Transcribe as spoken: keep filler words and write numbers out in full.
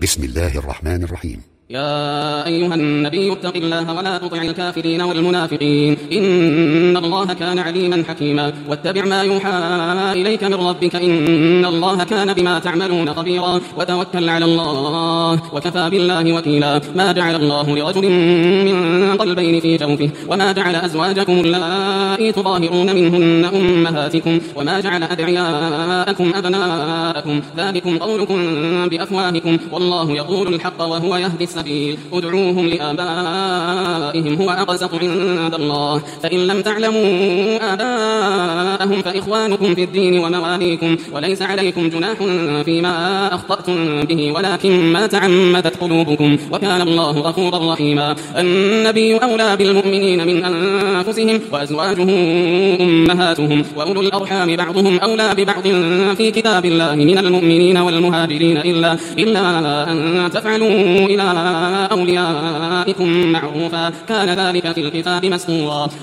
بسم الله الرحمن الرحيم. يا أيها النبي اتق الله ولا تطع الكافرين والمنافقين إن الله كان عليما حكيما واتبع ما يوحى إليك من ربك إن الله كان بما تعملون خبيرا وتوكل على الله وكفى بالله وكيلا. ما جعل الله لرجل من قلبين في جوفه وما جعل أزواجكم اللائي تظاهرون منهن أمهاتكم وما جعل أدعياءكم أبناءكم ذلكم قولكم بأفواهكم والله يقول الحق وهو يهدي السبيل. ادعوهم لآبائهم هو أقسط عند الله فإن لم تعلموا آباءهم فإخوانكم في الدين ومواليكم وليس عليكم جناح فيما أخطأتم به ولكن ما تعمدت قلوبكم وكان الله غفورا رحيما. النبي أولى بالمؤمنين من أنفسهم وأزواجه أمهاتهم وأولو الأرحام بعضهم أولى ببعض في كتاب الله من المؤمنين والمهاجرين إلا, إلا أن تفعلوا إلى أوليائكم معروفا كان ذلك في الكتاب مسطورا.